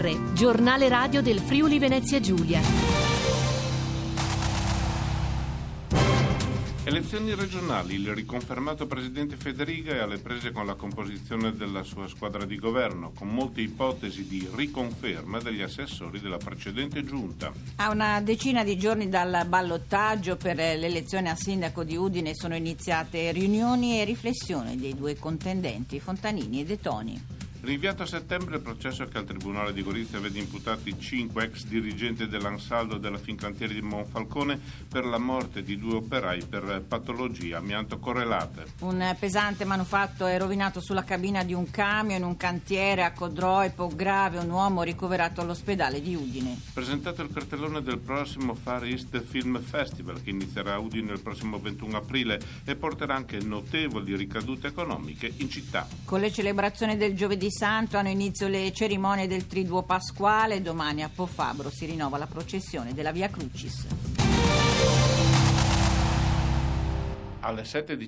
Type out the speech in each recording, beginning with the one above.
GR, giornale radio del Friuli Venezia Giulia. Elezioni regionali, il riconfermato presidente Federiga è alle prese con la composizione della sua squadra di governo, con molte ipotesi di riconferma degli assessori della precedente giunta. A una decina di giorni dal ballottaggio per l'elezione a sindaco di Udine sono iniziate riunioni e riflessioni dei due contendenti, Fontanini e De Toni. Rinviato a settembre il processo che al Tribunale di Gorizia vede imputati 5 ex dirigenti dell'Ansaldo della Fincantieri di Monfalcone per la morte di 2 operai per patologie amianto correlate. Un pesante manufatto è rovinato sulla cabina di un camion in un cantiere a Codroipo, grave un uomo ricoverato all'ospedale di Udine. Presentato il cartellone del prossimo Far East Film Festival che inizierà a Udine il prossimo 21 aprile e porterà anche notevoli ricadute economiche in città. Con le celebrazioni del giovedì santo hanno inizio le cerimonie del Triduo Pasquale. Domani a Po Fabbro si rinnova la processione della Via Crucis. Alle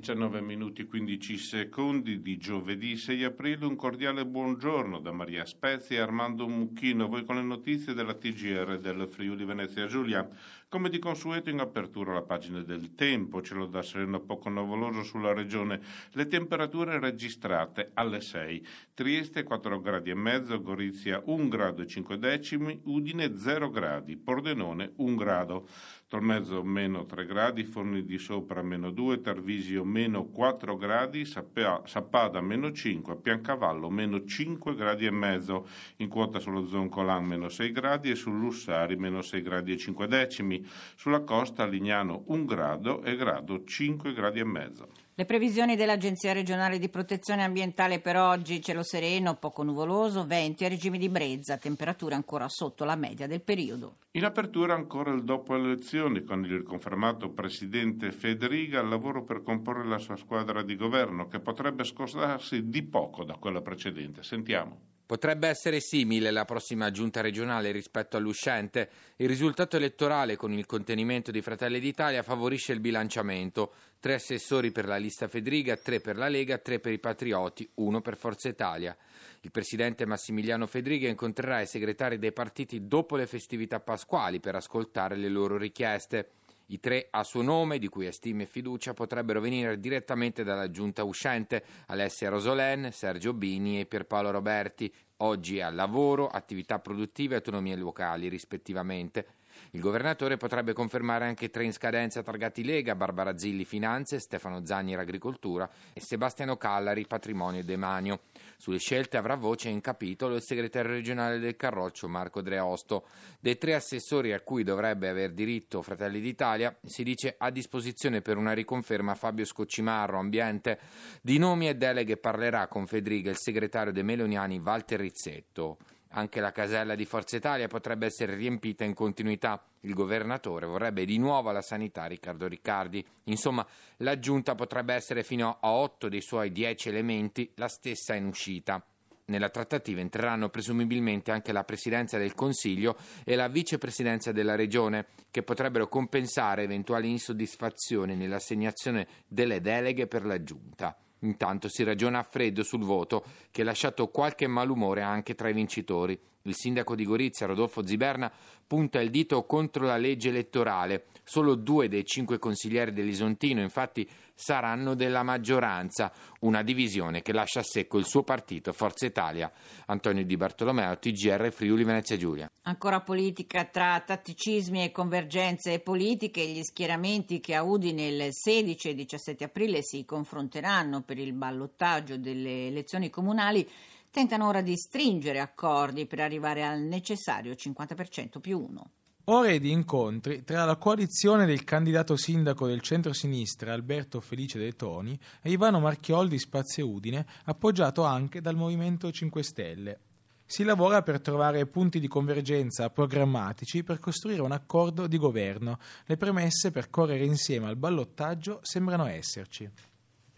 7:19 15 secondi di giovedì 6 aprile un cordiale buongiorno da Maria Spezia e Armando Mucchino, voi con le notizie della TGR del Friuli Venezia Giulia. Come di consueto in apertura la pagina del tempo, cielo da sereno poco nuvoloso sulla regione, le temperature registrate alle 6, Trieste 4 gradi e mezzo, Gorizia 1 grado e 5 decimi, Udine 0 gradi, Pordenone 1 grado, Tolmezzo meno 3 gradi, Forni di Sopra meno 2, Tarvisio meno 4 gradi, Sappada meno 5, Piancavallo meno 5 gradi e mezzo, in quota sullo Zoncolan meno 6 gradi e sull'Ussari meno 6 gradi e 5 decimi, sulla costa a Lignano 1 grado e grado 5 gradi e mezzo. Le previsioni dell'Agenzia regionale di protezione ambientale per oggi: cielo sereno, poco nuvoloso, venti a regime di brezza, temperature ancora sotto la media del periodo. In apertura ancora il dopo elezioni, con il riconfermato presidente Federiga al lavoro per comporre la sua squadra di governo, che potrebbe scostarsi di poco da quella precedente. Sentiamo. Potrebbe essere simile la prossima giunta regionale rispetto all'uscente. Il risultato elettorale con il contenimento di Fratelli d'Italia favorisce il bilanciamento. 3 assessori per la lista Federiga, 3 per la Lega, 3 per i Patrioti, 1 per Forza Italia. Il presidente Massimiliano Federiga incontrerà i segretari dei partiti dopo le festività pasquali per ascoltare le loro richieste. I 3 a suo nome, di cui ha stima e fiducia, potrebbero venire direttamente dalla giunta uscente: Alessia Rosolen, Sergio Bini e Pierpaolo Roberti, oggi al lavoro, attività produttive e autonomie locali rispettivamente. Il governatore potrebbe confermare anche 3 in scadenza targati Lega: Barbara Zilli Finanze, Stefano Zanier Agricoltura e Sebastiano Callari Patrimonio e Demanio. Sulle scelte avrà voce in capitolo il segretario regionale del Carroccio Marco Dreosto. Dei 3 assessori a cui dovrebbe aver diritto Fratelli d'Italia, si dice a disposizione per una riconferma Fabio Scoccimarro, ambiente. Di nomi e deleghe parlerà con Federiga il segretario dei Meloniani Walter Rizzetto. Anche la casella di Forza Italia potrebbe essere riempita in continuità. Il governatore vorrebbe di nuovo alla sanità Riccardo Riccardi. Insomma, la giunta potrebbe essere fino a 8 dei suoi 10 elementi la stessa in uscita. Nella trattativa entreranno presumibilmente anche la presidenza del Consiglio e la vicepresidenza della Regione, che potrebbero compensare eventuali insoddisfazioni nell'assegnazione delle deleghe per la giunta. Intanto si ragiona a freddo sul voto, che ha lasciato qualche malumore anche tra i vincitori. Il sindaco di Gorizia, Rodolfo Ziberna, punta il dito contro la legge elettorale. Solo 2 dei 5 consiglieri dell'Isontino, infatti, saranno della maggioranza, una divisione che lascia a secco il suo partito, Forza Italia. Antonio Di Bartolomeo, TGR Friuli Venezia Giulia. Ancora politica. Tra tatticismi e convergenze politiche, gli schieramenti che a Udine il 16 e 17 aprile si confronteranno per il ballottaggio delle elezioni comunali tentano ora di stringere accordi per arrivare al necessario 50% più 1. Ore di incontri tra la coalizione del candidato sindaco del centro-sinistra Alberto Felice De Toni e Ivano Marchiol di Spazio Udine, appoggiato anche dal Movimento 5 Stelle. Si lavora per trovare punti di convergenza programmatici per costruire un accordo di governo. Le premesse per correre insieme al ballottaggio sembrano esserci.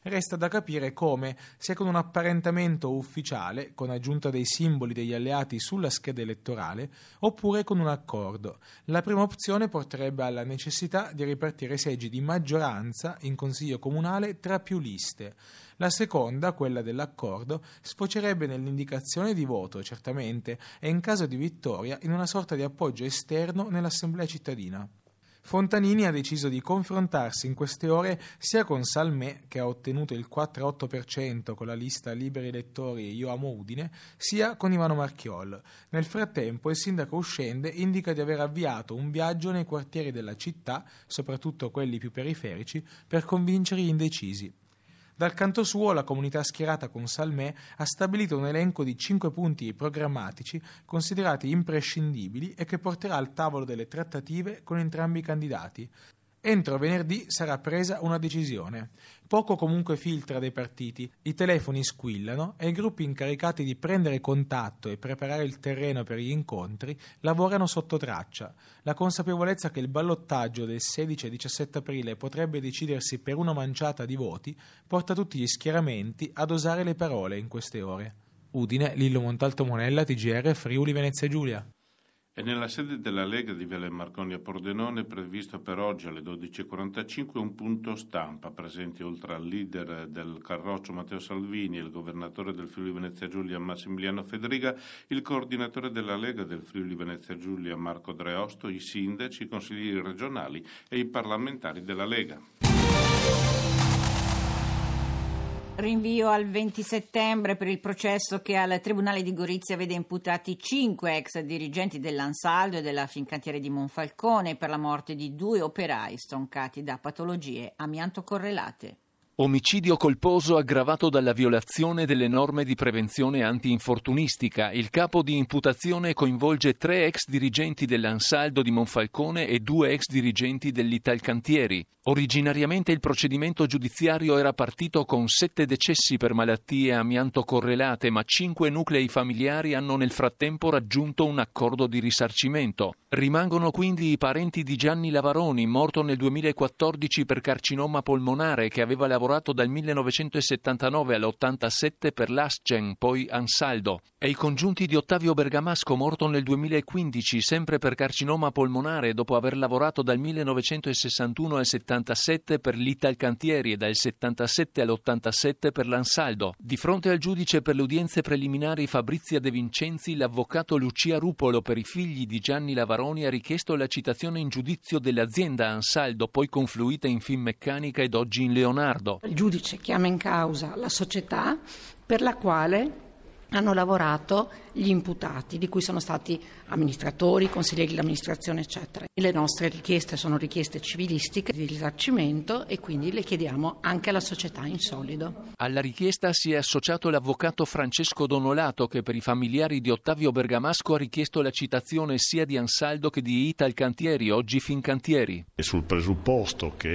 resta da capire come, se con un apparentamento ufficiale, con aggiunta dei simboli degli alleati sulla scheda elettorale, oppure con un accordo. La prima opzione porterebbe alla necessità di ripartire seggi di maggioranza in consiglio comunale tra più liste. La seconda, quella dell'accordo, sfocerebbe nell'indicazione di voto, certamente, e in caso di vittoria in una sorta di appoggio esterno nell'assemblea cittadina. Fontanini ha deciso di confrontarsi in queste ore sia con Salmè, che ha ottenuto il 4,8% con la lista Liberi Elettori e Io Amo Udine, sia con Ivano Marchiol. Nel frattempo il sindaco uscente indica di aver avviato un viaggio nei quartieri della città, soprattutto quelli più periferici, per convincere gli indecisi. Dal canto suo, la comunità schierata con Salmè ha stabilito un elenco di 5 punti programmatici considerati imprescindibili e che porterà al tavolo delle trattative con entrambi i candidati. Entro venerdì sarà presa una decisione. Poco comunque filtra dai partiti, i telefoni squillano e i gruppi incaricati di prendere contatto e preparare il terreno per gli incontri lavorano sotto traccia. La consapevolezza che il ballottaggio del 16 e 17 aprile potrebbe decidersi per una manciata di voti porta tutti gli schieramenti a dosare le parole in queste ore. Udine, Lillo Montalto Monella, TGR, Friuli Venezia Giulia. E nella sede della Lega di Viale Marconi a Pordenone è previsto per oggi alle 12.45 un punto stampa, presenti oltre al leader del Carroccio Matteo Salvini e il governatore del Friuli Venezia Giulia Massimiliano Fedriga, il coordinatore della Lega del Friuli Venezia Giulia Marco Dreosto, i sindaci, i consiglieri regionali e i parlamentari della Lega. Rinvio al 20 settembre per il processo che al Tribunale di Gorizia vede imputati 5 ex dirigenti dell'Ansaldo e della Fincantieri di Monfalcone per la morte di 2 operai stroncati da patologie amianto correlate. Omicidio colposo aggravato dalla violazione delle norme di prevenzione anti-infortunistica. Il capo di imputazione coinvolge 3 ex dirigenti dell'Ansaldo di Monfalcone e 2 ex dirigenti dell'Italcantieri. Originariamente il procedimento giudiziario era partito con 7 decessi per malattie amianto correlate, ma 5 nuclei familiari hanno nel frattempo raggiunto un accordo di risarcimento. Rimangono quindi i parenti di Gianni Lavaroni, morto nel 2014 per carcinoma polmonare, che aveva lavorato dal 1979 all'87 per l'Ascen, poi Ansaldo, e i congiunti di Ottavio Bergamasco, morto nel 2015 sempre per carcinoma polmonare dopo aver lavorato dal 1961 al 77 per l'Italcantieri e dal 77 all'87 per l'Ansaldo. Di fronte al giudice per le udienze preliminari Fabrizia De Vincenzi, l'avvocato Lucia Rupolo per i figli di Gianni Lavaroni ha richiesto la citazione in giudizio dell'azienda Ansaldo, poi confluita in Finmeccanica ed oggi in Leonardo. Il giudice chiama in causa la società per la quale hanno lavorato gli imputati, di cui sono stati amministratori, consiglieri dell'amministrazione, eccetera. Le nostre richieste sono richieste civilistiche di risarcimento e quindi le chiediamo anche alla società in solido. Alla richiesta si è associato l'avvocato Francesco Donolato, che per i familiari di Ottavio Bergamasco ha richiesto la citazione sia di Ansaldo che di Italcantieri, oggi Fincantieri. E sul presupposto che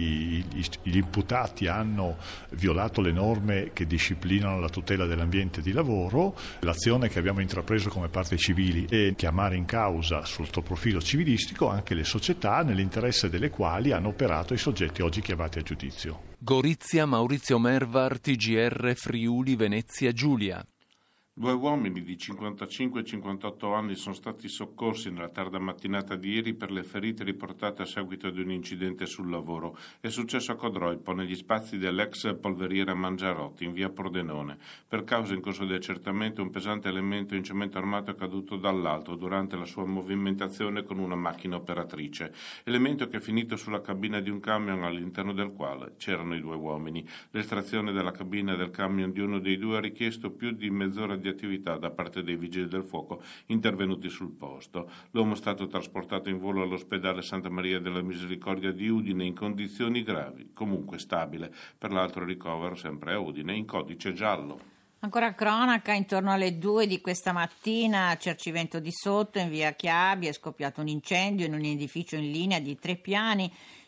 gli imputati hanno violato le norme che disciplinano la tutela dell'ambiente di lavoro, l'azione che abbiamo intrapreso come parti civili è chiamare in causa sotto profilo civilistico anche le società nell'interesse delle quali hanno operato i soggetti oggi chiamati a giudizio. Gorizia, Maurizio Mervar, TGR, Friuli, Venezia Giulia. 2 uomini di 55 e 58 anni sono stati soccorsi nella tarda mattinata di ieri per le ferite riportate a seguito di un incidente sul lavoro. È successo a Codroipo, negli spazi dell'ex polveriera Mangiarotti, in via Pordenone. Per causa in corso di accertamento, un pesante elemento in cemento armato è caduto dall'alto durante la sua movimentazione con una macchina operatrice. Elemento che è finito sulla cabina di un camion all'interno del quale c'erano i 2 uomini. L'estrazione dalla cabina del camion di uno dei 2 ha richiesto più di mezz'ora di attività da parte dei vigili del fuoco intervenuti sul posto. L'uomo è stato trasportato in volo all'ospedale Santa Maria della Misericordia di Udine in condizioni gravi, comunque stabile. Per l'altro ricovero sempre a Udine in codice giallo. Ancora cronaca, intorno alle 2 di questa mattina a Cercivento di Sotto, in via Chiabi, è scoppiato un incendio in un edificio in linea di 3 piani.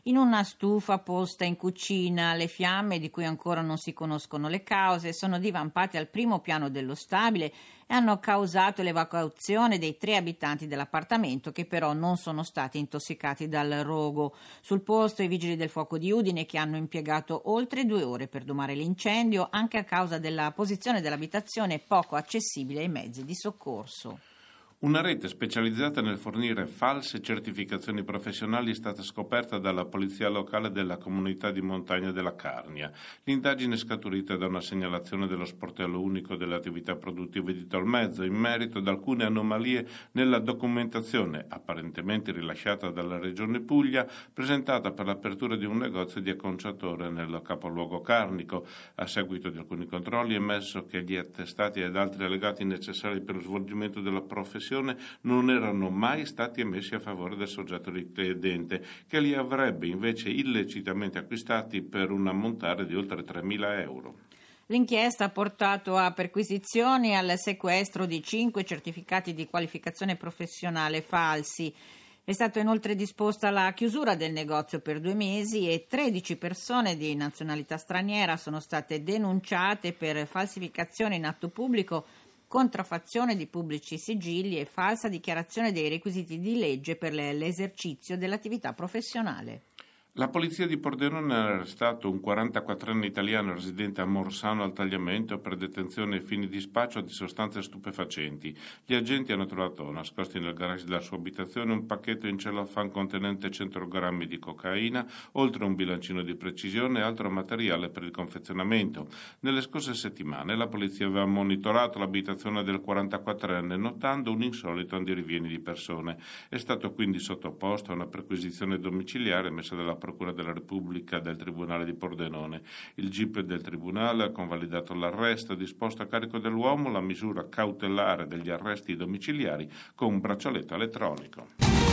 in una stufa posta in cucina. Le fiamme, di cui ancora non si conoscono le cause, sono divampate al primo piano dello stabile e hanno causato l'evacuazione dei 3 abitanti dell'appartamento, che però non sono stati intossicati dal rogo. Sul posto i vigili del fuoco di Udine, che hanno impiegato oltre 2 ore per domare l'incendio, anche a causa della posizione dell'abitazione poco accessibile ai mezzi di soccorso. Una rete specializzata nel fornire false certificazioni professionali è stata scoperta dalla polizia locale della comunità di montagna della Carnia. L'indagine è scaturita da una segnalazione dello sportello unico delle attività produttive di Tolmezzo in merito ad alcune anomalie nella documentazione, apparentemente rilasciata dalla Regione Puglia, presentata per l'apertura di un negozio di acconciatore nel capoluogo carnico. A seguito di alcuni controlli è emerso che gli attestati ed altri allegati necessari per lo svolgimento della professione non erano mai stati emessi a favore del soggetto richiedente, che li avrebbe invece illecitamente acquistati per un ammontare di oltre 3.000 euro. L'inchiesta ha portato a perquisizioni e al sequestro di 5 certificati di qualificazione professionale falsi. È stata inoltre disposta la chiusura del negozio per 2 mesi e 13 persone di nazionalità straniera sono state denunciate per falsificazione in atto pubblico, contraffazione di pubblici sigilli e falsa dichiarazione dei requisiti di legge per l'esercizio dell'attività professionale. La polizia di Pordenone ha arrestato un 44enne italiano residente a Morsano al Tagliamento per detenzione ai fini di spaccio di sostanze stupefacenti. Gli agenti hanno trovato nascosti nel garage della sua abitazione un pacchetto in cellophane contenente 100 grammi di cocaina, oltre a un bilancino di precisione e altro materiale per il confezionamento. Nelle scorse settimane la polizia aveva monitorato l'abitazione del 44enne notando un insolito andirivieni di persone. È stato quindi sottoposto a una perquisizione domiciliare messa dalla Procura della Repubblica del Tribunale di Pordenone. Il GIP del Tribunale ha convalidato l'arresto e disposto a carico dell'uomo la misura cautelare degli arresti domiciliari con un braccialetto elettronico.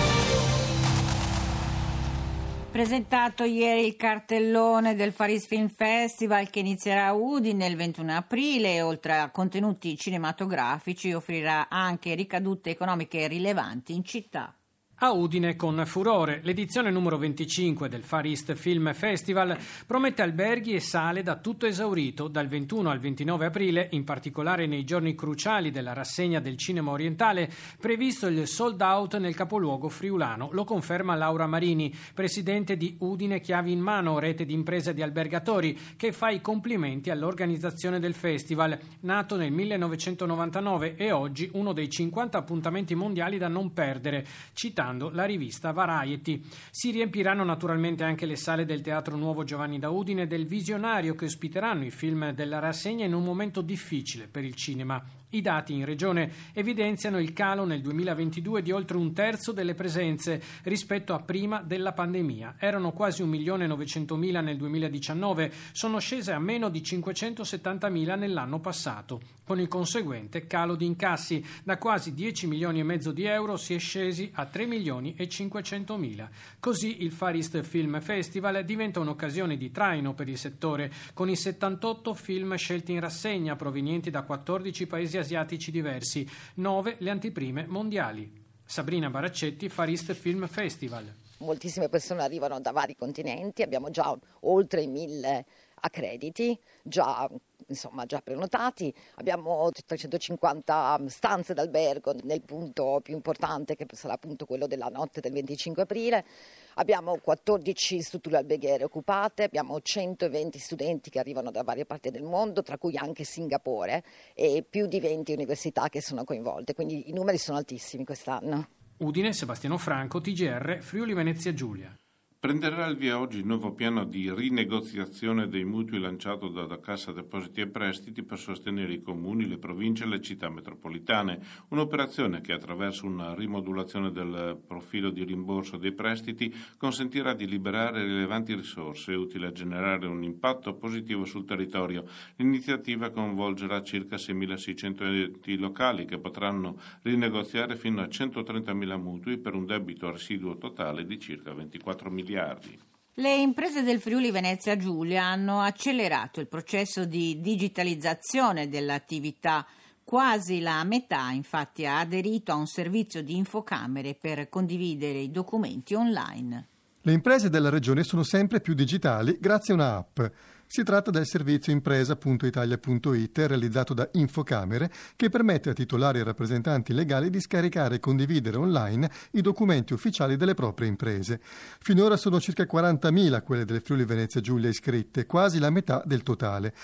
Presentato ieri il cartellone del Far East Film Festival, che inizierà a Udine il 21 aprile e oltre a contenuti cinematografici offrirà anche ricadute economiche rilevanti in città. A Udine con furore, l'edizione numero 25 del Far East Film Festival promette alberghi e sale da tutto esaurito dal 21 al 29 aprile, in particolare nei giorni cruciali della rassegna del cinema orientale, previsto il sold out nel capoluogo friulano. Lo conferma Laura Marini, presidente di Udine Chiavi in Mano, rete di imprese di albergatori, che fa i complimenti all'organizzazione del festival, nato nel 1999 e oggi uno dei 50 appuntamenti mondiali da non perdere, citando la rivista Variety. Si riempiranno naturalmente anche le sale del Teatro Nuovo Giovanni da Udine e del Visionario, che ospiteranno i film della rassegna in un momento difficile per il cinema. I dati in regione evidenziano il calo nel 2022 di oltre 1/3 delle presenze rispetto a prima della pandemia. Erano quasi 1.900.000 nel 2019, sono scese a meno di 570.000 nell'anno passato. Con il conseguente calo di incassi, da quasi 10 milioni e mezzo di euro si è scesi a 3 milioni e 500.000. Così il Far East Film Festival diventa un'occasione di traino per il settore, con i 78 film scelti in rassegna provenienti da 14 paesi asiatici diversi, 9 le anteprime mondiali. Sabrina Baraccetti, Far East Film Festival. Moltissime persone arrivano da vari continenti, abbiamo già oltre 1.000 accrediti, già prenotati, abbiamo 350 stanze d'albergo nel punto più importante, che sarà appunto quello della notte del 25 aprile, abbiamo 14 strutture alberghiere occupate, abbiamo 120 studenti che arrivano da varie parti del mondo, tra cui anche Singapore, e più di 20 università che sono coinvolte, quindi i numeri sono altissimi quest'anno. Udine, Sebastiano Franco, TGR, Friuli Venezia Giulia. Prenderà il via oggi il nuovo piano di rinegoziazione dei mutui lanciato da Cassa Depositi e Prestiti per sostenere i comuni, le province e le città metropolitane. Un'operazione che, attraverso una rimodulazione del profilo di rimborso dei prestiti, consentirà di liberare rilevanti risorse utili a generare un impatto positivo sul territorio. L'iniziativa coinvolgerà circa 6.600 enti locali che potranno rinegoziare fino a 130.000 mutui per un debito residuo totale di circa 24 miliardi. Le imprese del Friuli Venezia Giulia hanno accelerato il processo di digitalizzazione dell'attività. Quasi la metà, infatti, ha aderito a un servizio di infocamere per condividere i documenti online. Le imprese della regione sono sempre più digitali grazie a una app. Si tratta del servizio impresa.italia.it realizzato da Infocamere, che permette a titolari e rappresentanti legali di scaricare e condividere online i documenti ufficiali delle proprie imprese. Finora sono circa 40.000 quelle del Friuli Venezia Giulia iscritte, quasi la metà del totale,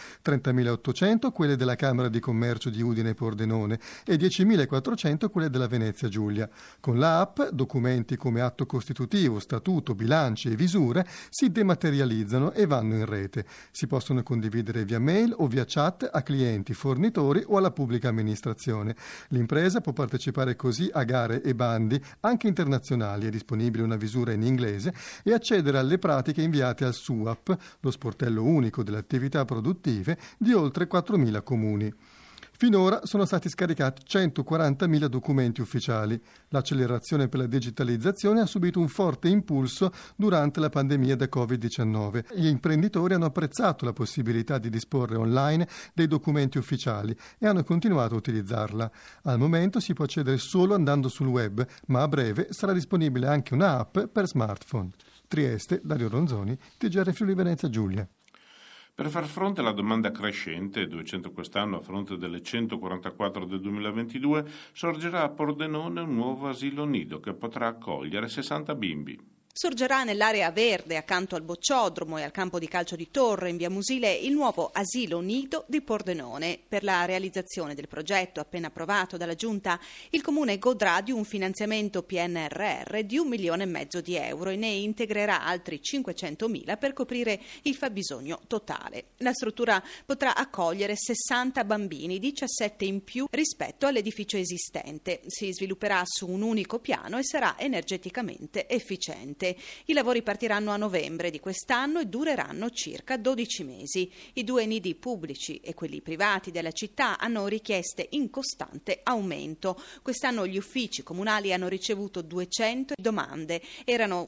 30.800 quelle della Camera di Commercio di Udine e Pordenone e 10.400 quelle della Venezia Giulia. Con la app, documenti come atto costitutivo, statuto, bilanci e visure si dematerializzano e vanno in rete. Si possono condividere via mail o via chat a clienti, fornitori o alla pubblica amministrazione. L'impresa può partecipare così a gare e bandi anche internazionali, è disponibile una visura in inglese, e accedere alle pratiche inviate al SUAP, lo sportello unico delle attività produttive di oltre 4.000 comuni. Finora sono stati scaricati 140.000 documenti ufficiali. L'accelerazione per la digitalizzazione ha subito un forte impulso durante la pandemia da Covid-19. Gli imprenditori hanno apprezzato la possibilità di disporre online dei documenti ufficiali e hanno continuato a utilizzarla. Al momento si può accedere solo andando sul web, ma a breve sarà disponibile anche un'app per smartphone. Trieste, Dario Ronzoni, TGR Friuli Venezia Giulia. Per far fronte alla domanda crescente, 200 quest'anno a fronte delle 144 del 2022, sorgerà a Pordenone un nuovo asilo nido che potrà accogliere 60 bimbi. Sorgerà nell'area verde accanto al bocciodromo e al campo di calcio di Torre in via Musile il nuovo asilo nido di Pordenone. Per la realizzazione del progetto appena approvato dalla Giunta, il Comune godrà di un finanziamento PNRR di 1,5 milioni di euro e ne integrerà altri 500.000 per coprire il fabbisogno totale. La struttura potrà accogliere 60 bambini, 17 in più rispetto all'edificio esistente. Si svilupperà su un unico piano e sarà energeticamente efficiente. I lavori partiranno a novembre di quest'anno e dureranno circa 12 mesi. I 2 nidi pubblici e quelli privati della città hanno richieste in costante aumento. Quest'anno gli uffici comunali hanno ricevuto 200 domande, erano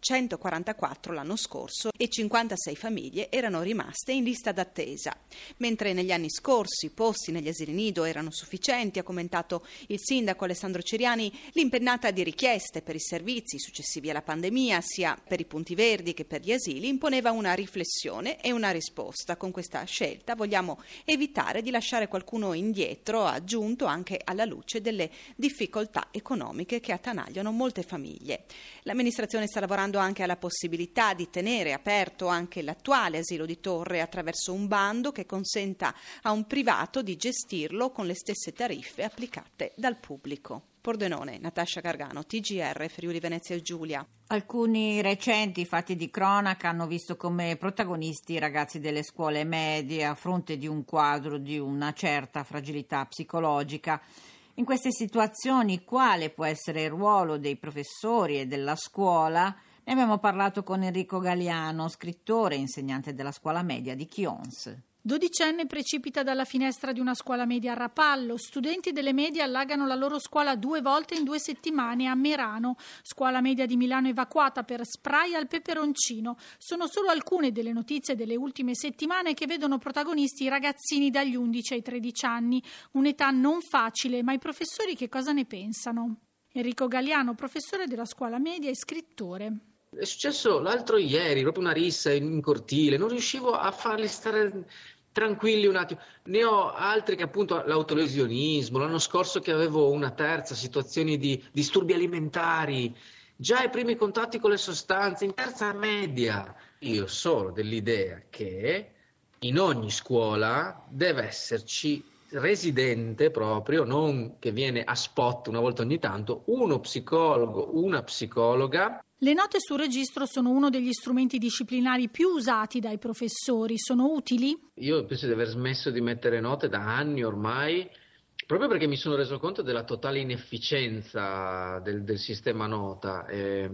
144 l'anno scorso e 56 famiglie erano rimaste in lista d'attesa. Mentre negli anni scorsi i posti negli asili nido erano sufficienti, ha commentato il sindaco Alessandro Ciriani, l'impennata di richieste per i servizi successivi alla pandemia, sia per i punti verdi che per gli asili, imponeva una riflessione e una risposta. Con questa scelta vogliamo evitare di lasciare qualcuno indietro, ha aggiunto, anche alla luce delle difficoltà economiche che attanagliano molte famiglie. L'amministrazione sta lavorando anche alla possibilità di tenere aperto anche l'attuale asilo di Torre attraverso un bando che consenta a un privato di gestirlo con le stesse tariffe applicate dal pubblico. Pordenone, Natascia Gargano, TGR Friuli Venezia Giulia. Alcuni recenti fatti di cronaca hanno visto come protagonisti i ragazzi delle scuole medie a fronte di un quadro di una certa fragilità psicologica. In queste situazioni quale può essere il ruolo dei professori e della scuola? Ne abbiamo parlato con Enrico Galiano, scrittore e insegnante della scuola media di Chions. 12enne precipita dalla finestra di una scuola media a Rapallo. Studenti delle medie allagano la loro scuola 2 volte in 2 settimane a Merano. Scuola media di Milano evacuata per spray al peperoncino. Sono solo alcune delle notizie delle ultime settimane che vedono protagonisti i ragazzini dagli 11 ai 13 anni. Un'età non facile, ma i professori che cosa ne pensano? Enrico Galiano, professore della scuola media e scrittore. È successo l'altro ieri, proprio una rissa in cortile, non riuscivo a farli stare tranquilli un attimo. Ne ho altri che appunto l'autolesionismo, l'anno scorso che avevo una terza, situazioni di disturbi alimentari, già i primi contatti con le sostanze in terza media. Io sono dell'idea che in ogni scuola deve esserci residente proprio, non che viene a spot una volta ogni tanto, uno psicologo, una psicologa. Le note sul registro sono uno degli strumenti disciplinari più usati dai professori. Sono utili? Io penso di aver smesso di mettere note da anni ormai, proprio perché mi sono reso conto della totale inefficienza del sistema nota.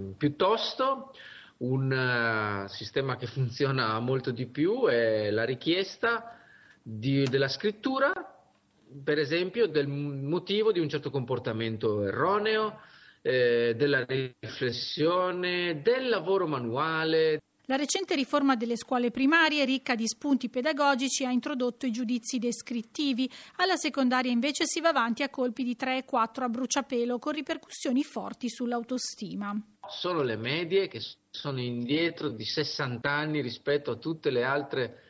Piuttosto un sistema che funziona molto di più è la richiesta della scrittura, per esempio, del motivo di un certo comportamento erroneo, della riflessione, del lavoro manuale. La recente riforma delle scuole primarie, ricca di spunti pedagogici, ha introdotto i giudizi descrittivi. Alla secondaria invece si va avanti a colpi di 3 e 4 a bruciapelo, con ripercussioni forti sull'autostima. sono le medie che sono indietro di 60 anni rispetto a tutte le altre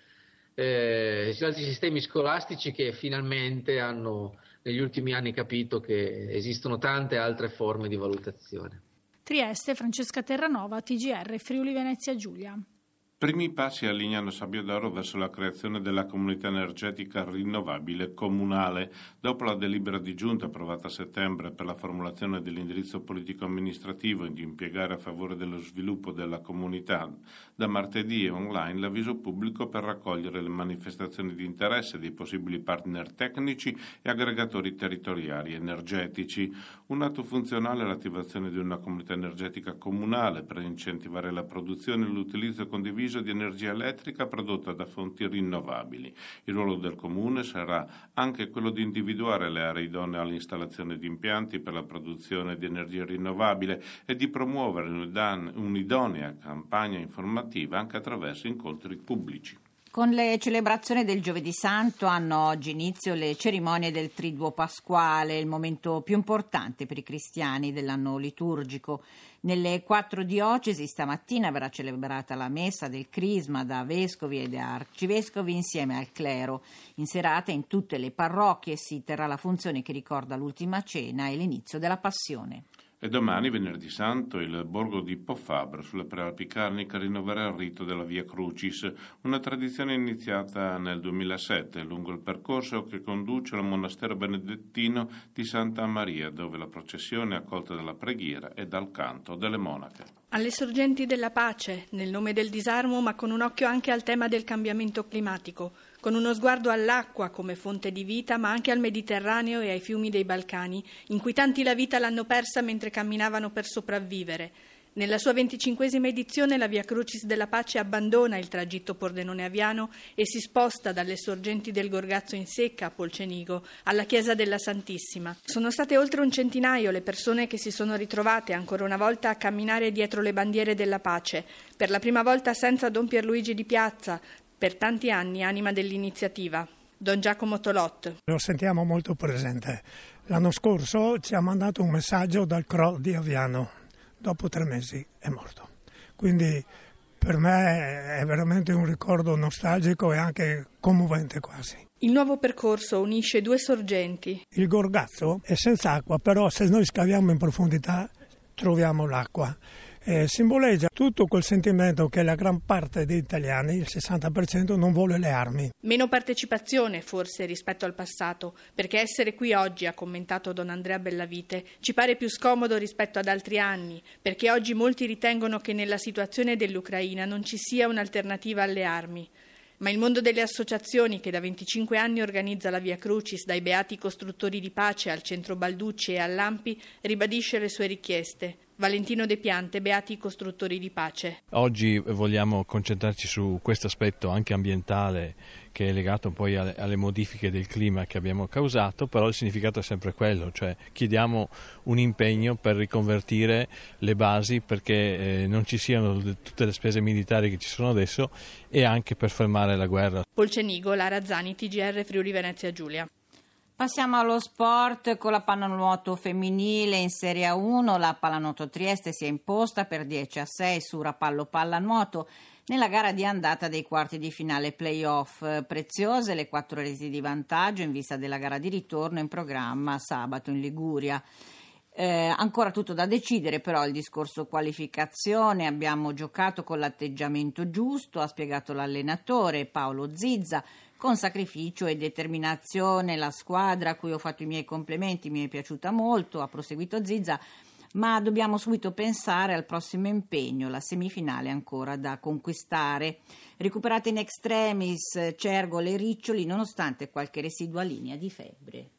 gli altri sistemi scolastici che finalmente hanno negli ultimi anni capito che esistono tante altre forme di valutazione. Trieste, Francesca Terranova, TGR, Friuli Venezia Giulia. Primi passi a Lignano Sabbio d'Oro verso la creazione della comunità energetica rinnovabile comunale. Dopo la delibera di giunta approvata a settembre per la formulazione dell'indirizzo politico-amministrativo di impiegare a favore dello sviluppo della comunità, da martedì è online l'avviso pubblico per raccogliere le manifestazioni di interesse dei possibili partner tecnici e aggregatori territoriali energetici. Un atto funzionale all'attivazione di una comunità energetica comunale per incentivare la produzione e l'utilizzo condiviso di energia elettrica prodotta da fonti rinnovabili. Il ruolo del Comune sarà anche quello di individuare le aree idonee all'installazione di impianti per la produzione di energia rinnovabile e di promuovere un'idonea campagna informativa anche attraverso incontri pubblici. Con le celebrazioni del Giovedì Santo hanno oggi inizio le cerimonie del Triduo Pasquale, il momento più importante per i cristiani dell'anno liturgico. Nelle 4 diocesi stamattina verrà celebrata la messa del Crisma da vescovi e da arcivescovi insieme al clero. In serata in tutte le parrocchie si terrà la funzione che ricorda l'ultima cena e l'inizio della Passione. E domani, venerdì santo, il borgo di Po Fabbro, sulle Prealpi Carniche, rinnoverà il rito della Via Crucis, una tradizione iniziata nel 2007 lungo il percorso che conduce al monastero benedettino di Santa Maria, dove la processione è accolta dalla preghiera e dal canto delle monache. Alle sorgenti della pace, nel nome del disarmo, ma con un occhio anche al tema del cambiamento climatico, con uno sguardo all'acqua come fonte di vita, ma anche al Mediterraneo e ai fiumi dei Balcani, in cui tanti la vita l'hanno persa mentre camminavano per sopravvivere. Nella sua 25esima edizione la Via Crucis della Pace abbandona il tragitto Pordenone-Aviano e si sposta dalle sorgenti del Gorgazzo in Secca a Polcenigo alla chiesa della Santissima. Sono state oltre un centinaio le persone che si sono ritrovate ancora una volta a camminare dietro le bandiere della pace, per la prima volta senza Don Pierluigi Di Piazza, per tanti anni anima dell'iniziativa. Don Giacomo Tolot. Lo sentiamo molto presente. L'anno scorso ci ha mandato un messaggio dal CRO di Aviano. Dopo 3 mesi è morto. Quindi per me è veramente un ricordo nostalgico e anche commovente quasi. Il nuovo percorso unisce 2 sorgenti. Il Gorgazzo è senza acqua, però se noi scaviamo in profondità troviamo l'acqua. Simboleggia tutto quel sentimento che la gran parte degli italiani, il 60%, non vuole le armi. Meno partecipazione forse rispetto al passato, perché essere qui oggi, ha commentato Don Andrea Bellavite, ci pare più scomodo rispetto ad altri anni, perché oggi molti ritengono che nella situazione dell'Ucraina non ci sia un'alternativa alle armi. Ma il mondo delle associazioni, che da 25 anni organizza la Via Crucis, dai Beati Costruttori di Pace al Centro Balducci e all'Ampi, ribadisce le sue richieste. Valentino De Piante, Beati Costruttori di Pace. Oggi vogliamo concentrarci su questo aspetto anche ambientale che è legato poi alle modifiche del clima che abbiamo causato, però il significato è sempre quello, cioè chiediamo un impegno per riconvertire le basi perché non ci siano tutte le spese militari che ci sono adesso e anche per fermare la guerra. Polcenigo, Lara Zani, TGR Friuli Venezia Giulia. Passiamo allo sport con la pallanuoto femminile in Serie A1. La Pallanuoto Trieste si è imposta per 10-6 su Rapallo Pallanuoto nella gara di andata dei quarti di finale play-off. Preziose le 4 reti di vantaggio in vista della gara di ritorno in programma sabato in Liguria. Ancora tutto da decidere, però il discorso qualificazione. Abbiamo giocato con l'atteggiamento giusto, ha spiegato l'allenatore Paolo Zizza. Con sacrificio e determinazione la squadra, a cui ho fatto i miei complimenti, mi è piaciuta molto, ha proseguito Zizza, ma dobbiamo subito pensare al prossimo impegno, la semifinale ancora da conquistare. Recuperate in extremis Cergole e Riccioli nonostante qualche residua linea di febbre.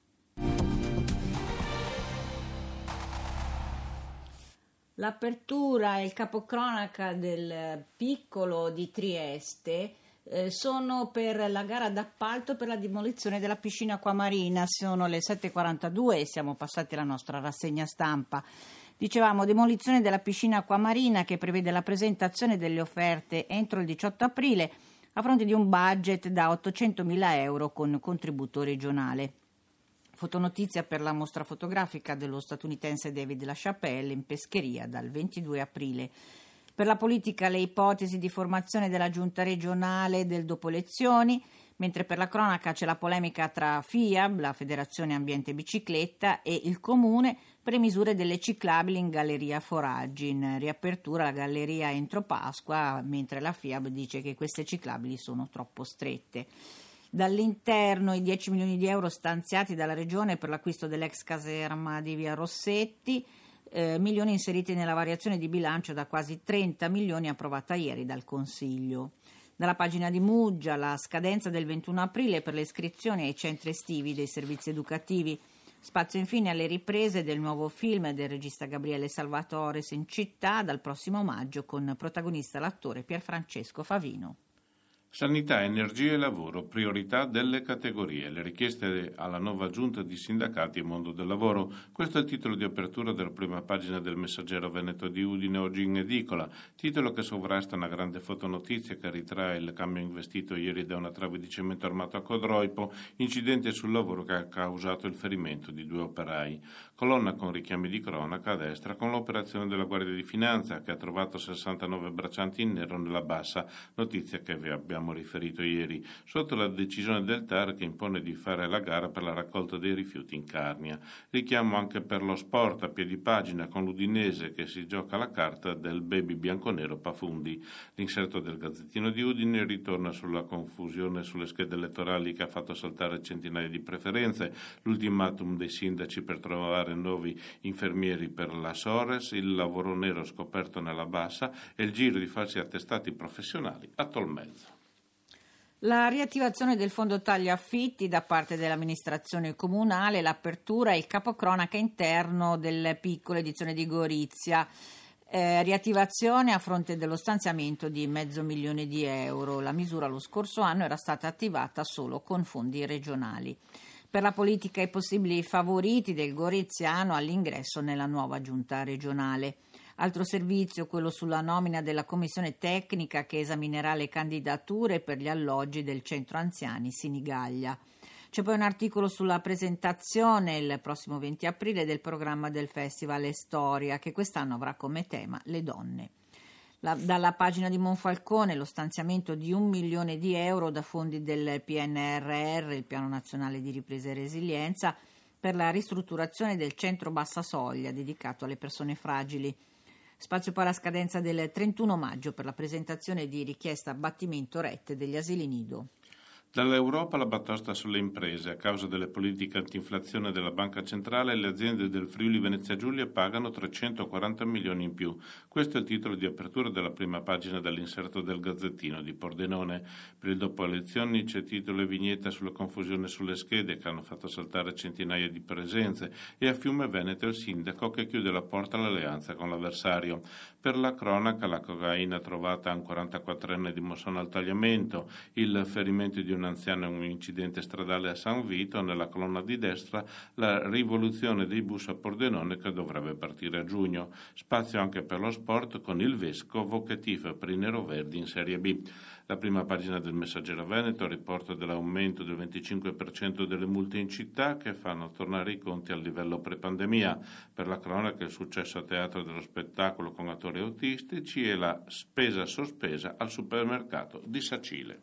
L'apertura e il capocronaca del Piccolo di Trieste sono per la gara d'appalto per la demolizione della piscina acquamarina. Sono le 7.42 e siamo passati alla nostra rassegna stampa. Dicevamo demolizione della piscina acquamarina che prevede la presentazione delle offerte entro il 18 aprile a fronte di un budget da 800.000 euro con contributo regionale. Fotonotizia per la mostra fotografica dello statunitense David LaChapelle in Pescheria dal 22 aprile. Per la politica le ipotesi di formazione della giunta regionale del dopo elezioni, mentre per la cronaca c'è la polemica tra FIAB, la Federazione Ambiente Bicicletta, e il Comune per le misure delle ciclabili in Galleria Foraggi. In riapertura la galleria entro Pasqua, mentre la FIAB dice che queste ciclabili sono troppo strette. Dall'interno i 10 milioni di euro stanziati dalla Regione per l'acquisto dell'ex caserma di Via Rossetti, milioni inseriti nella variazione di bilancio da quasi 30 milioni approvata ieri dal Consiglio. Dalla pagina di Muggia, la scadenza del 21 aprile per le iscrizioni ai centri estivi dei servizi educativi. Spazio infine alle riprese del nuovo film del regista Gabriele Salvatore in città dal prossimo maggio, con protagonista l'attore Pierfrancesco Favino. Sanità, energia e lavoro, priorità delle categorie, le richieste alla nuova giunta di sindacati e mondo del lavoro. Questo è il titolo di apertura della prima pagina del Messaggero Veneto di Udine, oggi in edicola, titolo che sovrasta una grande fotonotizia che ritrae il camion investito ieri da una trave di cemento armato a Codroipo, incidente sul lavoro che ha causato il ferimento di 2 operai. Colonna con richiami di cronaca a destra con l'operazione della Guardia di Finanza che ha trovato 69 braccianti in nero nella Bassa, notizia che vi abbiamo riferito ieri, sotto la decisione del TAR che impone di fare la gara per la raccolta dei rifiuti in Carnia. Richiamo anche per lo sport a piedi pagina con l'Udinese che si gioca la carta del baby bianconero Pafundi. L'inserto del Gazzettino di Udine ritorna sulla confusione sulle schede elettorali che ha fatto saltare centinaia di preferenze, l'ultimatum dei sindaci per trovare nuovi infermieri per la Sores, il lavoro nero scoperto nella Bassa e il giro di falsi attestati professionali a Tolmezzo. La riattivazione del fondo taglio affitti da parte dell'amministrazione comunale, l'apertura e il capocronaca interno delle piccole edizioni di Gorizia. Riattivazione a fronte dello stanziamento di €500.000 di euro. La misura lo scorso anno era stata attivata solo con fondi regionali. Per la politica i possibili favoriti del goriziano all'ingresso nella nuova giunta regionale. Altro servizio, quello sulla nomina della commissione tecnica che esaminerà le candidature per gli alloggi del centro anziani Sinigaglia. C'è poi un articolo sulla presentazione il prossimo 20 aprile del programma del Festival Storia, che quest'anno avrà come tema le donne. Dalla pagina di Monfalcone lo stanziamento di €1 milione da fondi del PNRR, il Piano Nazionale di Ripresa e Resilienza, per la ristrutturazione del centro Bassa Soglia dedicato alle persone fragili. Spazio poi alla scadenza del 31 maggio per la presentazione di richiesta abbattimento rette degli asili nido. Dall'Europa la batosta sulle imprese. A causa delle politiche antinflazione della Banca Centrale, le aziende del Friuli Venezia Giulia pagano 340 milioni in più. Questo è il titolo di apertura della prima pagina dell'inserto del Gazzettino di Pordenone. Per il dopo elezioni c'è titolo e vignetta sulla confusione sulle schede che hanno fatto saltare centinaia di presenze e a Fiume Veneto il sindaco che chiude la porta all'alleanza con l'avversario. Per la cronaca la cocaina trovata a un 44enne di Mossano al tagliamento, il ferimento di un anziano in un incidente stradale a San Vito, nella colonna di destra la rivoluzione dei bus a Pordenone che dovrebbe partire a giugno. Spazio anche per lo sport con il Vescovo che tifa per i neroverdi in Serie B. La prima pagina del Messaggero Veneto riporta dell'aumento del 25% delle multe in città che fanno tornare i conti al livello pre-pandemia. Per la cronaca il successo a teatro dello spettacolo con attori autistici e la spesa sospesa al supermercato di Sacile.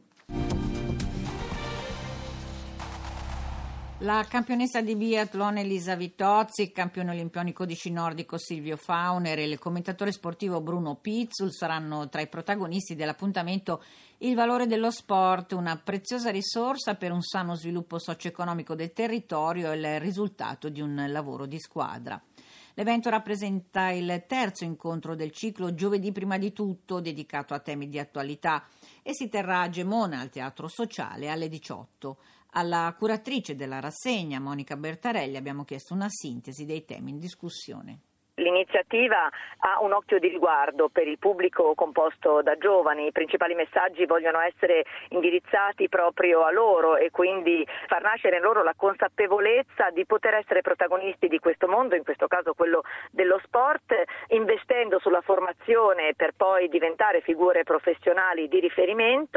La campionessa di biathlon Elisa Vitozzi, il campione olimpionico di sci nordico Silvio Fauner e il commentatore sportivo Bruno Pizzul saranno tra i protagonisti dell'appuntamento Il valore dello sport, una preziosa risorsa per un sano sviluppo socio-economico del territorio e il risultato di un lavoro di squadra. L'evento rappresenta il terzo incontro del ciclo Giovedì prima di tutto, dedicato a temi di attualità, e si terrà a Gemona al Teatro Sociale alle 18. Alla curatrice della rassegna, Monica Bertarelli, abbiamo chiesto una sintesi dei temi in discussione. L'iniziativa ha un occhio di riguardo per il pubblico composto da giovani. I principali messaggi vogliono essere indirizzati proprio a loro e quindi far nascere in loro la consapevolezza di poter essere protagonisti di questo mondo, in questo caso quello dello sport, investendo sulla formazione per poi diventare figure professionali di riferimento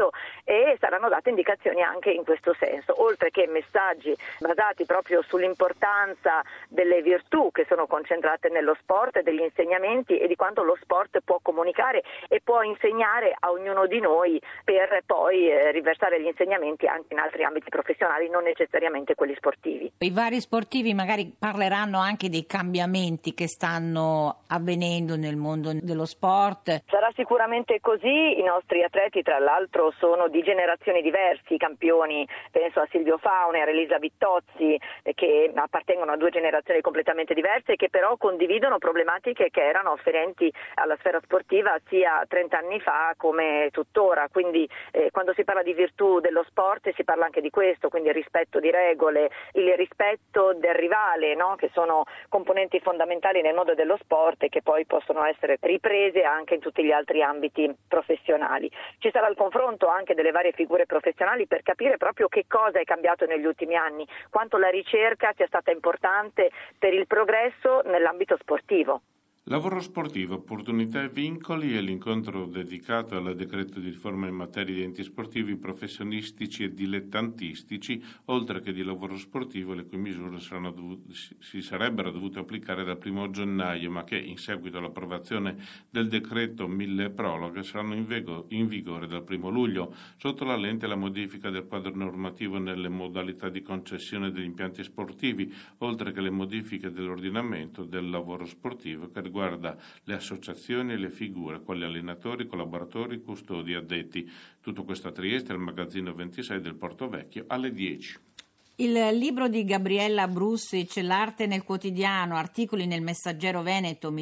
e saranno date indicazioni anche in questo senso, oltre che messaggi basati proprio sull'importanza delle virtù che sono concentrate nello sport e degli insegnamenti e di quanto lo sport può comunicare e può insegnare a ognuno di noi per poi riversare gli insegnamenti anche in altri ambiti professionali, non necessariamente quelli sportivi. I vari sportivi magari parleranno anche dei cambiamenti che stanno avvenendo nel mondo dello sport. Sarà sicuramente così, i nostri atleti tra l'altro sono di generazioni diversi, i campioni, penso a Silvio Faune, a Elisa Vittozzi, che appartengono a due generazioni completamente diverse e che però condividono problematiche che erano afferenti alla sfera sportiva sia 30 anni fa come tuttora, quindi quando si parla di virtù dello sport si parla anche di questo, quindi il rispetto di regole, il rispetto del rivale, no? Che sono componenti fondamentali nel mondo dello sport e che poi possono essere riprese anche in tutti gli altri ambiti professionali. Ci sarà il confronto anche delle varie figure professionali per capire proprio che cosa è cambiato negli ultimi anni, quanto la ricerca sia stata importante per il progresso nell'ambito sportivo. Lavoro sportivo, opportunità e vincoli è l'incontro dedicato al decreto di riforma in materia di enti sportivi professionistici e dilettantistici, oltre che di lavoro sportivo, le cui misure si sarebbero dovute applicare dal 1 gennaio, ma che in seguito all'approvazione del decreto mille proroghe saranno in vigore dal 1 luglio. Sotto la lente la modifica del quadro normativo nelle modalità di concessione degli impianti sportivi, oltre che le modifiche dell'ordinamento del lavoro sportivo che riguarda le associazioni e le figure, quali allenatori, collaboratori, custodi, addetti. Tutto questo a Trieste, al magazzino 26 del Porto Vecchio, alle 10. Il libro di Gabriella Brussic, L'arte nel quotidiano, articoli nel Messaggero Veneto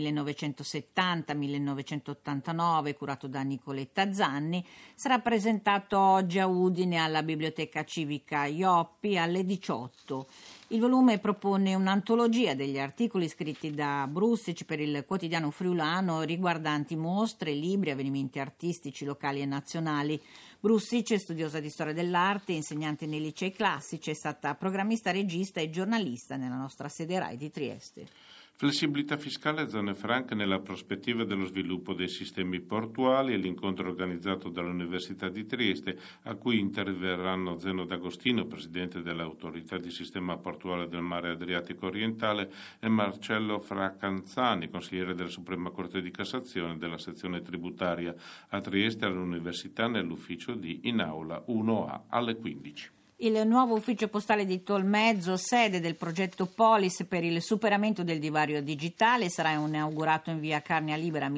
1970-1989, curato da Nicoletta Zanni, sarà presentato oggi a Udine alla Biblioteca Civica Ioppi alle 18. Il volume propone un'antologia degli articoli scritti da Brussic per il quotidiano friulano riguardanti mostre, libri, avvenimenti artistici locali e nazionali. Brussic è studiosa di storia dell'arte, insegnante nei licei classici, è stata programmista, regista e giornalista nella nostra sede RAI di Trieste. Flessibilità fiscale e zone franche nella prospettiva dello sviluppo dei sistemi portuali e l'incontro organizzato dall'Università di Trieste, a cui interverranno Zeno D'Agostino, presidente dell'Autorità di Sistema Portuale del Mare Adriatico Orientale, e Marcello Fracanzani, consigliere della Suprema Corte di Cassazione della sezione tributaria a Trieste all'Università nell'ufficio di in aula 1A alle 15. Il nuovo ufficio postale di Tolmezzo, sede del progetto Polis per il superamento del divario digitale, sarà inaugurato in via Carnia Libera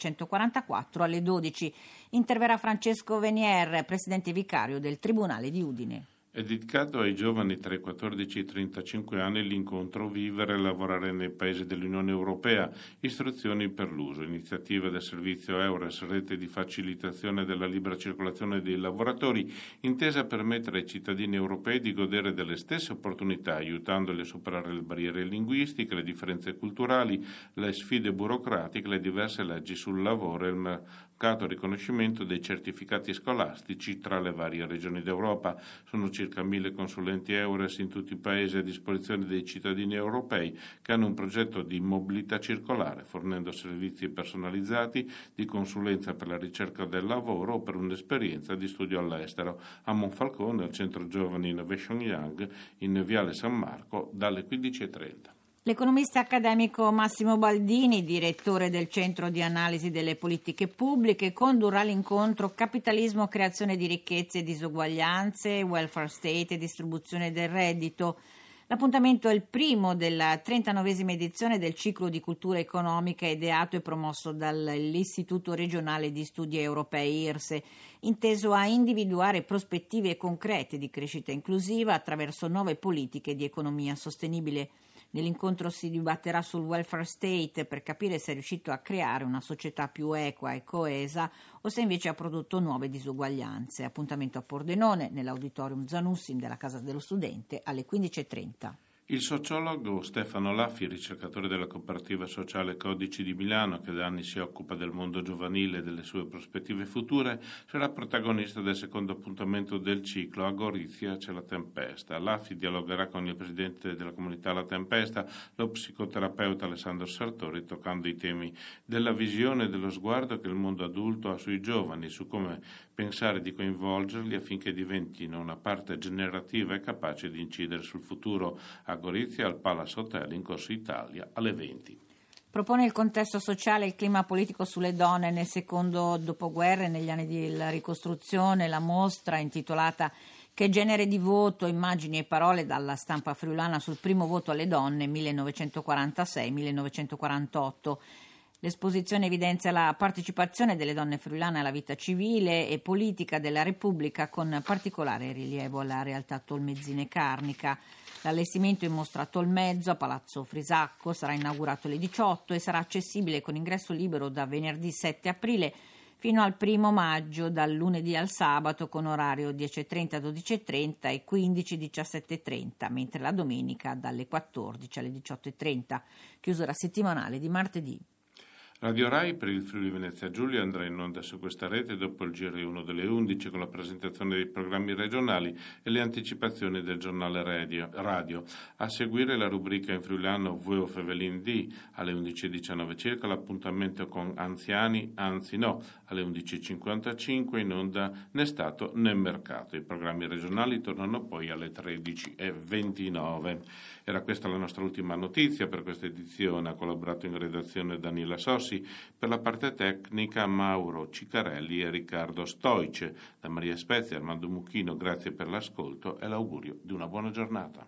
1944 alle 12. Interverrà Francesco Venier, presidente vicario del Tribunale di Udine. È dedicato ai giovani tra i 14 e i 35 anni l'incontro Vivere e lavorare nei paesi dell'Unione Europea, istruzioni per l'uso, iniziativa del servizio EURES, rete di facilitazione della libera circolazione dei lavoratori, intesa a permettere ai cittadini europei di godere delle stesse opportunità, aiutandoli a superare le barriere linguistiche, le differenze culturali, le sfide burocratiche, le diverse leggi sul lavoro e il mercato riconoscimento dei certificati scolastici tra le varie regioni d'Europa. Sono circa 1000 consulenti EURES in tutti i paesi a disposizione dei cittadini europei che hanno un progetto di mobilità circolare, fornendo servizi personalizzati di consulenza per la ricerca del lavoro o per un'esperienza di studio all'estero. A Monfalcone, al Centro Giovani Innovation Young, in Viale San Marco, dalle 15:30. L'economista accademico Massimo Baldini, direttore del Centro di Analisi delle Politiche Pubbliche, condurrà l'incontro Capitalismo, creazione di ricchezze e disuguaglianze, welfare state e distribuzione del reddito. L'appuntamento è il primo della 39esima edizione del ciclo di cultura economica ideato e promosso dall'Istituto regionale di studi europei IRSE, inteso a individuare prospettive concrete di crescita inclusiva attraverso nuove politiche di economia sostenibile. Nell'incontro si dibatterà sul welfare state per capire se è riuscito a creare una società più equa e coesa o se invece ha prodotto nuove disuguaglianze. Appuntamento a Pordenone, nell'Auditorium Zanussim della Casa dello Studente, alle 15:30. Il sociologo Stefano Laffi, ricercatore della cooperativa sociale Codici di Milano, che da anni si occupa del mondo giovanile e delle sue prospettive future, sarà protagonista del secondo appuntamento del ciclo. A Gorizia c'è la tempesta. Laffi dialogherà con il presidente della comunità La Tempesta, lo psicoterapeuta Alessandro Sartori, toccando i temi della visione e dello sguardo che il mondo adulto ha sui giovani, su come pensare di coinvolgerli affinché diventino una parte generativa e capace di incidere sul futuro. A Gorizia, al Palace Hotel in Corso Italia, alle 20. Propone il contesto sociale e il clima politico sulle donne nel secondo dopoguerra e negli anni della ricostruzione. La mostra, intitolata Che genere di voto, immagini e parole dalla stampa friulana sul primo voto alle donne 1946-1948. L'esposizione evidenzia la partecipazione delle donne friulane alla vita civile e politica della Repubblica, con particolare rilievo alla realtà tolmezzina carnica. L'allestimento in mostra a Tolmezzo, a Palazzo Frisacco, sarà inaugurato alle 18 e sarà accessibile con ingresso libero da venerdì 7 aprile fino al 1 maggio, dal lunedì al sabato, con orario 10.30 a 12.30 e 15-17.30, mentre la domenica dalle 14 alle 18.30. Chiusura settimanale di martedì. Radio Rai per il Friuli Venezia Giulia andrà in onda su questa rete dopo il GR1 delle 11 con la presentazione dei programmi regionali e le anticipazioni del giornale radio. A seguire la rubrica in friulano Voi Fevelin D alle 11.19 circa, l'appuntamento con Anziani, anzi no, alle 11.55 in onda Né Stato né Mercato. I programmi regionali tornano poi alle 13.29. Era questa la nostra ultima notizia per questa edizione. Ha collaborato in redazione Daniela Sossi, per la parte tecnica Mauro Ciccarelli e Riccardo Stoice. Da Maria Spezia e Armando Mucchino, grazie per l'ascolto e l'augurio di una buona giornata.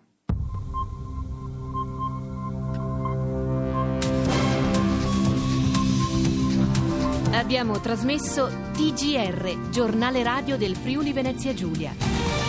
Abbiamo trasmesso TGR, giornale radio del Friuli Venezia Giulia.